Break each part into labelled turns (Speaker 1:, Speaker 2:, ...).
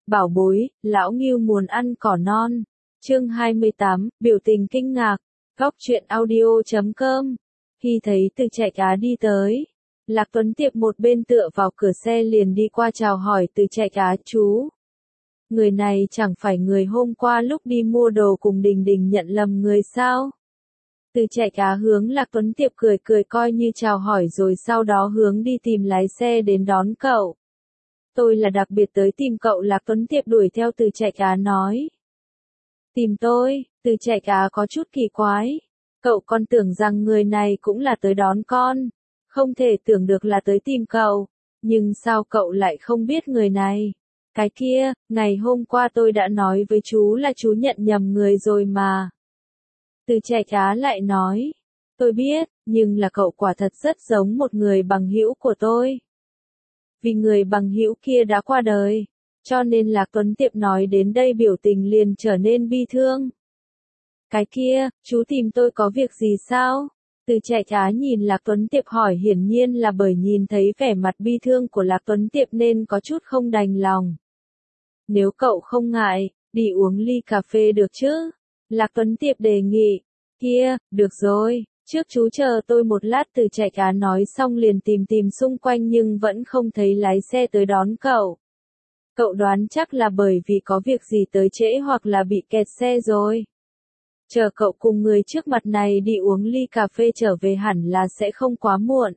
Speaker 1: Bảo bối, lão Ngưu muốn ăn cỏ non. Chương 28, biểu tình kinh ngạc. Góc truyện audio.com. Khi thấy Từ Trạch Á đi tới, Lạc Tuấn Tiệp một bên tựa vào cửa xe liền đi qua chào hỏi Từ Trạch Á, chú. Người này chẳng phải người hôm qua lúc đi mua đồ cùng Đình Đình nhận lầm người sao? Từ Trạch Á hướng Lạc Tuấn Tiệp cười cười coi như chào hỏi rồi sau đó hướng đi tìm lái xe đến đón cậu. Tôi là đặc biệt tới tìm cậu, Lạc Tuấn Tiệp đuổi theo Từ Trạch Á nói. Tìm tôi? Từ Trạch Á có chút kỳ quái. Cậu còn tưởng rằng người này cũng là tới đón con. Không thể tưởng được là tới tìm cậu. Nhưng sao cậu lại không biết người này? Cái kia, ngày hôm qua tôi đã nói với chú là chú nhận nhầm người rồi mà. Từ Trạch Á lại nói. Tôi biết, nhưng là cậu quả thật rất giống một người bằng hữu của tôi. Vì người bằng hữu kia đã qua đời, cho nên Lạc Tuấn Tiệp nói đến đây biểu tình liền trở nên bi thương. Cái kia, chú tìm tôi có việc gì sao? Từ Trạch Á nhìn Lạc Tuấn Tiệp hỏi, hiển nhiên là bởi nhìn thấy vẻ mặt bi thương của Lạc Tuấn Tiệp nên có chút không đành lòng. Nếu cậu không ngại, đi uống ly cà phê được chứ? Lạc Tuấn Tiệp đề nghị. Kia, được rồi. Trước chú chờ tôi một lát, Từ Trạch Á nói xong liền tìm xung quanh nhưng vẫn không thấy lái xe tới đón cậu. Cậu đoán chắc là bởi vì có việc gì tới trễ hoặc là bị kẹt xe rồi. Chờ cậu cùng người trước mặt này đi uống ly cà phê trở về hẳn là sẽ không quá muộn.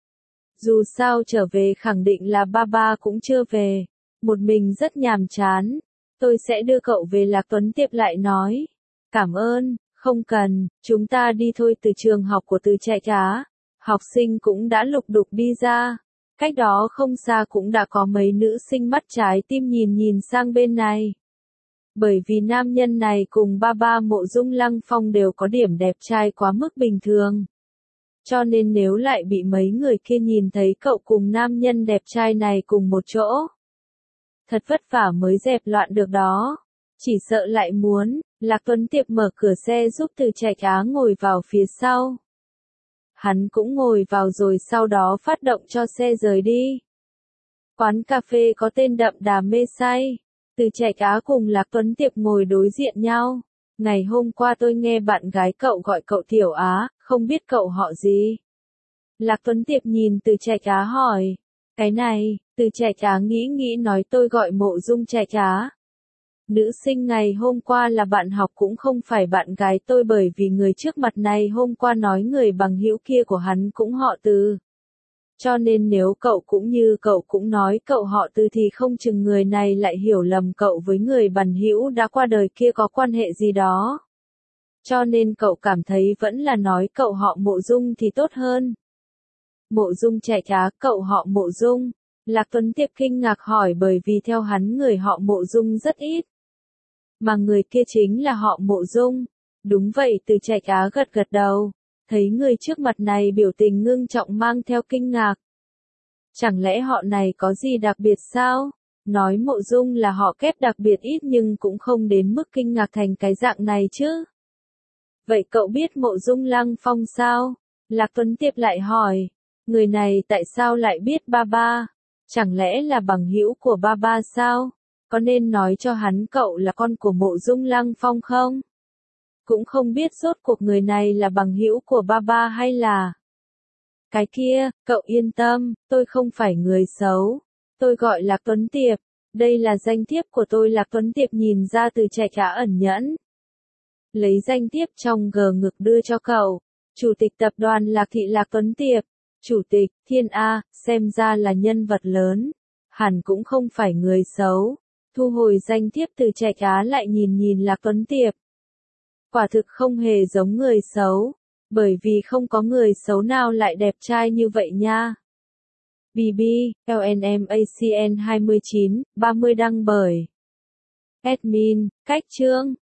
Speaker 1: Dù sao trở về khẳng định là ba cũng chưa về. Một mình rất nhàm chán. Tôi sẽ đưa cậu về, Lạc Tuấn Tiệp lại nói. Cảm ơn. Không cần, chúng ta đi thôi. Từ trường học của Từ Trạch Á, học sinh cũng đã lục đục đi ra. Cách đó không xa cũng đã có mấy nữ sinh mắt trái tim nhìn sang bên này. Bởi vì nam nhân này cùng ba Mộ Dung Lăng Phong đều có điểm đẹp trai quá mức bình thường. Cho nên nếu lại bị mấy người kia nhìn thấy cậu cùng nam nhân đẹp trai này cùng một chỗ, thật vất vả mới dẹp loạn được đó. Chỉ sợ lại muốn. Lạc Tuấn Tiệp mở cửa xe giúp Từ Trạch Á ngồi vào phía sau. Hắn cũng ngồi vào rồi sau đó phát động cho xe rời đi. Quán cà phê có tên Đậm Đà Mê Say. Từ Trạch Á cùng Lạc Tuấn Tiệp ngồi đối diện nhau. Ngày hôm qua tôi nghe bạn gái cậu gọi cậu Tiểu Á, không biết cậu họ gì? Lạc Tuấn Tiệp nhìn Từ Trạch Á hỏi. Cái này, Từ Trạch Á nghĩ nói tôi gọi Mộ Dung Trạch Á. Nữ sinh ngày hôm qua là bạn học cũng không phải bạn gái tôi, bởi vì người trước mặt này hôm qua nói người bằng hữu kia của hắn cũng họ Từ. Cho nên nếu cậu cũng như cậu cũng nói cậu họ Từ thì không chừng người này lại hiểu lầm cậu với người bằng hữu đã qua đời kia có quan hệ gì đó. Cho nên cậu cảm thấy vẫn là nói cậu họ Mộ Dung thì tốt hơn. Mộ Dung Trạch Á, cậu họ Mộ Dung? Lạc Tuấn Tiệp kinh ngạc hỏi, bởi vì theo hắn người họ Mộ Dung rất ít. Mà người kia chính là họ Mộ Dung. Đúng vậy, Từ Trạch Á gật đầu. Thấy người trước mặt này biểu tình ngưng trọng mang theo kinh ngạc. Chẳng lẽ họ này có gì đặc biệt sao? Nói Mộ Dung là họ kép đặc biệt ít nhưng cũng không đến mức kinh ngạc thành cái dạng này chứ. Vậy cậu biết Mộ Dung Lăng Phong sao? Lạc Tuấn Tiệp lại hỏi. Người này tại sao lại biết ba? Chẳng lẽ là bằng hữu của ba sao? Có nên nói cho hắn cậu là con của Mộ Dung Lăng Phong không? Cũng không biết rốt cuộc người này là bằng hữu của ba hay là... Cái kia, cậu yên tâm, tôi không phải người xấu. Tôi gọi Lạc Tuấn Tiệp. Đây là danh thiếp của tôi. Lạc Tuấn Tiệp nhìn ra Từ Trạch Á ẩn nhẫn. Lấy danh thiếp trong ngực đưa cho cậu. Chủ tịch tập đoàn Lạc Thị Lạc Tuấn Tiệp. Chủ tịch, Thiên A, xem ra là nhân vật lớn. Hẳn cũng không phải người xấu. Thu hồi danh thiếp, Từ Trạch Á lại nhìn Lạc Tuấn Tiệp. Quả thực không hề giống người xấu. Bởi vì không có người xấu nào lại đẹp trai như vậy nha. BB, LNMACN 29, 30 đăng bởi Admin, Cách Chương.